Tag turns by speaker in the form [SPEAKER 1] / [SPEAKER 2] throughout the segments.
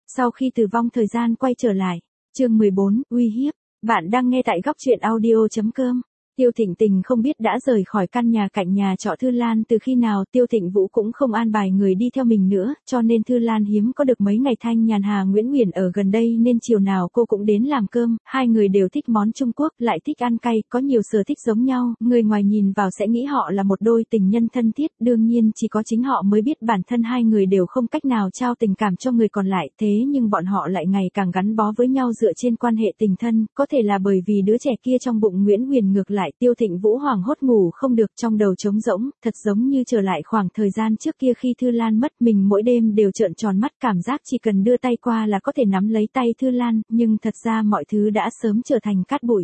[SPEAKER 1] Sau khi tử vong thời gian quay trở lại. Chương 14, uy hiếp. Bạn đang nghe tại góc truyện audio.com. Tiêu Thịnh Tình không biết đã rời khỏi căn nhà cạnh nhà trọ Thư Lan từ khi nào, Tiêu Thịnh Vũ cũng không an bài người đi theo mình nữa, cho nên Thư Lan hiếm có được mấy ngày thanh nhàn. Hà Nguyễn Uyển ở gần đây nên chiều nào cô cũng đến làm cơm, hai người đều thích món Trung Quốc, lại thích ăn cay, có nhiều sở thích giống nhau, người ngoài nhìn vào sẽ nghĩ họ là một đôi tình nhân thân thiết, đương nhiên chỉ có chính họ mới biết bản thân hai người đều không cách nào trao tình cảm cho người còn lại, thế nhưng bọn họ lại ngày càng gắn bó với nhau dựa trên quan hệ tình thân, có thể là bởi vì đứa trẻ kia trong bụng Nguyễn Uyển. Ngược lại Tiêu Thịnh Vũ hoảng hốt ngủ không được, trong đầu trống rỗng, thật giống như trở lại khoảng thời gian trước kia khi Thư Lan mất, mình mỗi đêm đều trợn tròn mắt, cảm giác chỉ cần đưa tay qua là có thể nắm lấy tay Thư Lan, nhưng thật ra mọi thứ đã sớm trở thành cát bụi.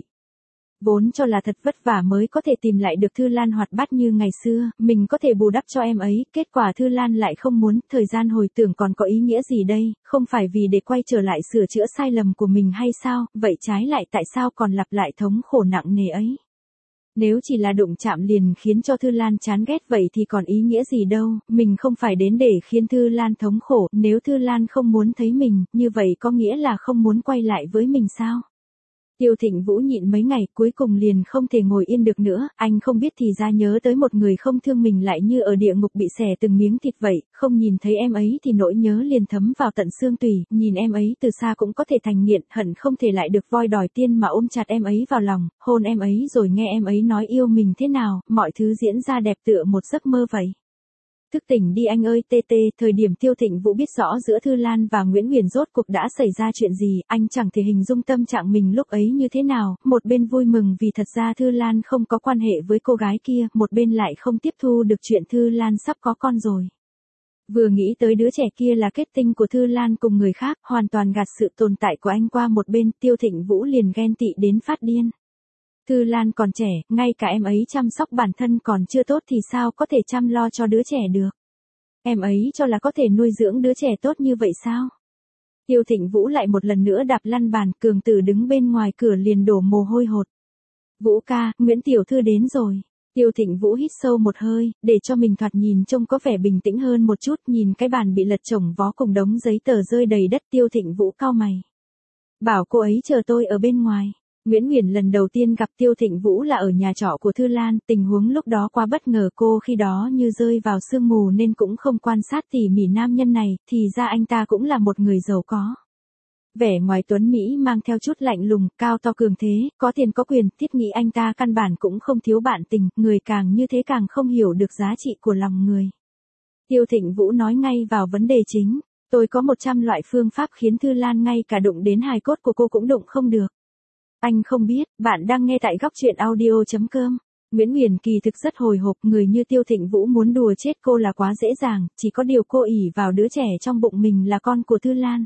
[SPEAKER 1] Vốn cho là thật vất vả mới có thể tìm lại được Thư Lan hoạt bát như ngày xưa, mình có thể bù đắp cho em ấy, kết quả Thư Lan lại không muốn, thời gian hồi tưởng còn có ý nghĩa gì đây, không phải vì để quay trở lại sửa chữa sai lầm của mình hay sao, vậy trái lại tại sao còn lặp lại thống khổ nặng nề ấy. Nếu chỉ là đụng chạm liền khiến cho Thư Lan chán ghét vậy thì còn ý nghĩa gì đâu, mình không phải đến để khiến Thư Lan thống khổ, nếu Thư Lan không muốn thấy mình, như vậy có nghĩa là không muốn quay lại với mình sao? Tiêu Thịnh Vũ nhịn mấy ngày cuối cùng liền không thể ngồi yên được nữa, anh không biết thì ra nhớ tới một người không thương mình lại như ở địa ngục bị xẻ từng miếng thịt vậy, không nhìn thấy em ấy thì nỗi nhớ liền thấm vào tận xương tủy, nhìn em ấy từ xa cũng có thể thành nghiện, hận không thể lại được voi đòi tiên mà ôm chặt em ấy vào lòng, hôn em ấy rồi nghe em ấy nói yêu mình thế nào, mọi thứ diễn ra đẹp tựa một giấc mơ vậy. Thức tỉnh đi anh ơi TT, thời điểm Tiêu Thịnh Vũ biết rõ giữa Thư Lan và Nguyễn Uyển rốt cuộc đã xảy ra chuyện gì, anh chẳng thể hình dung tâm trạng mình lúc ấy như thế nào, một bên vui mừng vì thật ra Thư Lan không có quan hệ với cô gái kia, một bên lại không tiếp thu được chuyện Thư Lan sắp có con rồi. Vừa nghĩ tới đứa trẻ kia là kết tinh của Thư Lan cùng người khác, hoàn toàn gạt sự tồn tại của anh qua một bên, Tiêu Thịnh Vũ liền ghen tị đến phát điên. Thư Lan còn trẻ, ngay cả em ấy chăm sóc bản thân còn chưa tốt thì sao có thể chăm lo cho đứa trẻ được. Em ấy cho là có thể nuôi dưỡng đứa trẻ tốt như vậy sao? Tiêu Thịnh Vũ lại một lần nữa đạp lăn bàn, Cường Tử đứng bên ngoài cửa liền đổ mồ hôi hột. Vũ ca, Nguyễn Tiểu Thư đến rồi. Tiêu Thịnh Vũ hít sâu một hơi, để cho mình thoạt nhìn trông có vẻ bình tĩnh hơn một chút, nhìn cái bàn bị lật chồng vó cùng đống giấy tờ rơi đầy đất, Tiêu Thịnh Vũ cau mày. Bảo cô ấy chờ tôi ở bên ngoài. Nguyễn Uyển lần đầu tiên gặp Tiêu Thịnh Vũ là ở nhà trọ của Thư Lan, tình huống lúc đó quá bất ngờ, cô khi đó như rơi vào sương mù nên cũng không quan sát tỉ mỉ nam nhân này, thì ra anh ta cũng là một người giàu có. Vẻ ngoài tuấn Mỹ mang theo chút lạnh lùng, cao to cường thế, có tiền có quyền, thiết nghĩ anh ta căn bản cũng không thiếu bạn tình, người càng như thế càng không hiểu được giá trị của lòng người. Tiêu Thịnh Vũ nói ngay vào vấn đề chính, tôi có 100 loại phương pháp khiến Thư Lan ngay cả đụng đến hài cốt của cô cũng đụng không được. Anh không biết, bạn đang nghe tại góc truyện audio.com. Nguyễn Uyển kỳ thực rất hồi hộp, người như Tiêu Thịnh Vũ muốn đùa chết cô là quá dễ dàng, chỉ có điều cô ỷ vào đứa trẻ trong bụng mình là con của Thư Lan.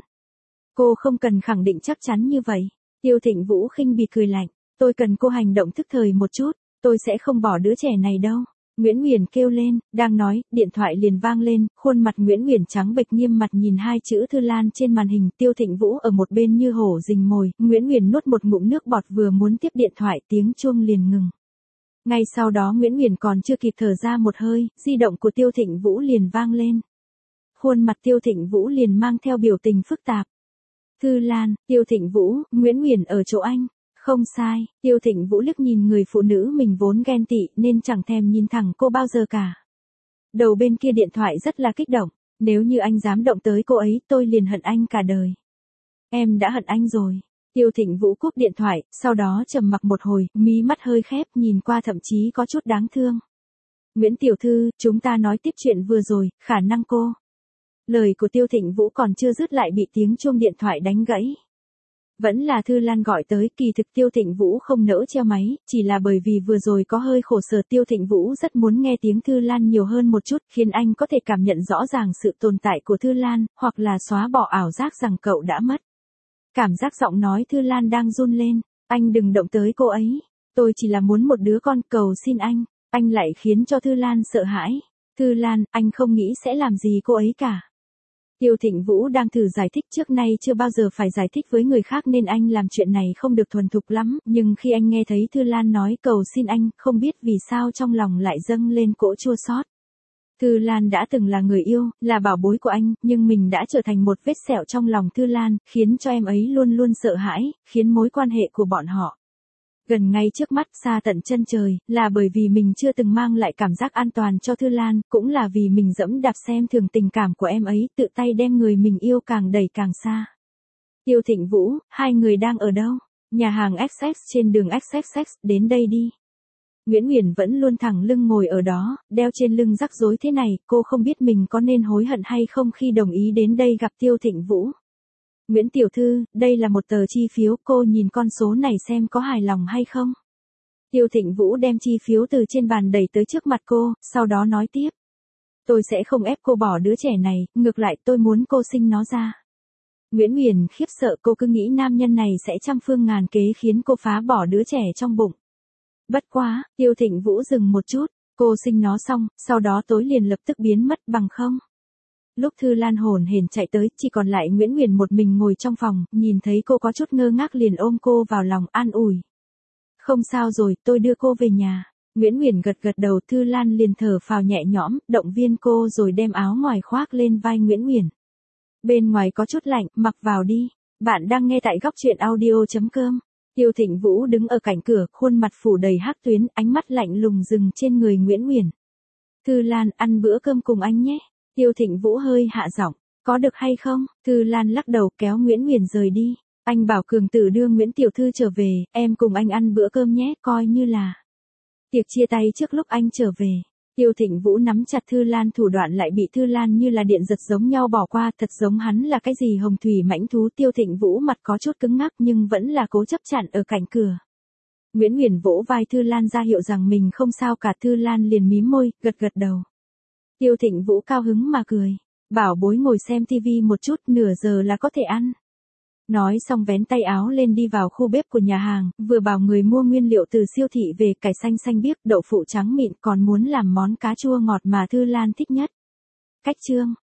[SPEAKER 1] Cô không cần khẳng định chắc chắn như vậy. Tiêu Thịnh Vũ khinh bỉ cười lạnh, tôi cần cô hành động thức thời một chút, tôi sẽ không bỏ đứa trẻ này đâu. Nguyễn Uyển kêu lên, đang nói, điện thoại liền vang lên, khuôn mặt Nguyễn Uyển trắng bệch nghiêm mặt nhìn hai chữ Thư Lan trên màn hình, Tiêu Thịnh Vũ ở một bên như hổ rình mồi, Nguyễn Uyển nuốt một ngụm nước bọt vừa muốn tiếp điện thoại tiếng chuông liền ngừng. Ngay sau đó Nguyễn Uyển còn chưa kịp thở ra một hơi, di động của Tiêu Thịnh Vũ liền vang lên. Khuôn mặt Tiêu Thịnh Vũ liền mang theo biểu tình phức tạp. Thư Lan, Tiêu Thịnh Vũ, Nguyễn Uyển ở chỗ anh. Không sai, Tiêu Thịnh Vũ liếc nhìn người phụ nữ mình vốn ghen tị nên chẳng thèm nhìn thẳng cô bao giờ cả. Đầu bên kia điện thoại rất là kích động, nếu như anh dám động tới cô ấy tôi liền hận anh cả đời. Em đã hận anh rồi. Tiêu Thịnh Vũ cúp điện thoại, sau đó trầm mặc một hồi, mí mắt hơi khép nhìn qua thậm chí có chút đáng thương. Nguyễn Tiểu Thư, chúng ta nói tiếp chuyện vừa rồi, khả năng cô. Lời của Tiêu Thịnh Vũ còn chưa dứt lại bị tiếng chuông điện thoại đánh gãy. Vẫn là Thư Lan gọi tới, kỳ thực Tiêu Thịnh Vũ không nỡ treo máy, chỉ là bởi vì vừa rồi có hơi khổ sở, Tiêu Thịnh Vũ rất muốn nghe tiếng Thư Lan nhiều hơn một chút, khiến anh có thể cảm nhận rõ ràng sự tồn tại của Thư Lan, hoặc là xóa bỏ ảo giác rằng cậu đã mất. Cảm giác giọng nói Thư Lan đang run lên, anh đừng động tới cô ấy, tôi chỉ là muốn một đứa con, cầu xin anh lại khiến cho Thư Lan sợ hãi. Thư Lan, anh không nghĩ sẽ làm gì cô ấy cả. Tiêu Thịnh Vũ đang thử giải thích, trước nay chưa bao giờ phải giải thích với người khác nên anh làm chuyện này không được thuần thục lắm, nhưng khi anh nghe thấy Thư Lan nói cầu xin anh, không biết vì sao trong lòng lại dâng lên cỗ chua xót. Thư Lan đã từng là người yêu, là bảo bối của anh, nhưng mình đã trở thành một vết sẹo trong lòng Thư Lan, khiến cho em ấy luôn luôn sợ hãi, khiến mối quan hệ của bọn họ gần ngay trước mắt, xa tận chân trời, là bởi vì mình chưa từng mang lại cảm giác an toàn cho Thư Lan, cũng là vì mình dẫm đạp xem thường tình cảm của em ấy, tự tay đem người mình yêu càng đẩy càng xa. Tiêu Thịnh Vũ, hai người đang ở đâu? Nhà hàng XX trên đường XXX, đến đây đi. Nguyễn Huyền vẫn luôn thẳng lưng ngồi ở đó, đeo trên lưng rắc rối thế này, cô không biết mình có nên hối hận hay không khi đồng ý đến đây gặp Tiêu Thịnh Vũ. Nguyễn tiểu thư, đây là một tờ chi phiếu, cô nhìn con số này xem có hài lòng hay không. Tiêu Thịnh Vũ đem chi phiếu từ trên bàn đẩy tới trước mặt cô, sau đó nói tiếp. Tôi sẽ không ép cô bỏ đứa trẻ này, ngược lại tôi muốn cô sinh nó ra. Nguyễn Huyền khiếp sợ, cô cứ nghĩ nam nhân này sẽ trăm phương ngàn kế khiến cô phá bỏ đứa trẻ trong bụng. Bất quá, Tiêu Thịnh Vũ dừng một chút, cô sinh nó xong, sau đó tối liền lập tức biến mất bằng không. Lúc Thư Lan hồn hển chạy tới, chỉ còn lại Nguyễn Huyền một mình ngồi trong phòng, nhìn thấy cô có chút ngơ ngác liền ôm cô vào lòng an ủi. Không sao rồi, tôi đưa cô về nhà. Nguyễn Huyền gật gật đầu, Thư Lan liền thở phào nhẹ nhõm, động viên cô rồi đem áo ngoài khoác lên vai Nguyễn Huyền. Bên ngoài có chút lạnh, mặc vào đi. Bạn đang nghe tại góc truyện audio.com. Tiêu Thịnh Vũ đứng ở cạnh cửa, khuôn mặt phủ đầy hắc tuyến, ánh mắt lạnh lùng dừng trên người Nguyễn Huyền. Thư Lan, ăn bữa cơm cùng anh nhé. Tiêu Thịnh Vũ hơi hạ giọng, có được hay không? Thư Lan lắc đầu kéo Nguyễn Huyền rời đi. Anh bảo Cường Tử đưa Nguyễn tiểu thư trở về, em cùng anh ăn bữa cơm nhé, coi như là tiệc chia tay trước lúc anh trở về. Tiêu Thịnh Vũ nắm chặt Thư Lan, thủ đoạn lại bị Thư Lan như là điện giật giống nhau bỏ qua, thật giống hắn là cái gì hồng thủy mãnh thú. Tiêu Thịnh Vũ mặt có chút cứng ngắc nhưng vẫn là cố chấp chặn ở cạnh cửa. Nguyễn Huyền vỗ vai Thư Lan ra hiệu rằng mình không sao cả, Thư Lan liền mím môi, gật gật đầu. Tiêu Thịnh Vũ cao hứng mà cười, bảo bối ngồi xem tivi một chút, nửa giờ là có thể ăn. Nói xong vén tay áo lên đi vào khu bếp của nhà hàng, vừa bảo người mua nguyên liệu từ siêu thị về, cải xanh xanh biếc, đậu phụ trắng mịn, còn muốn làm món cá chua ngọt mà Thư Lan thích nhất. Cách chương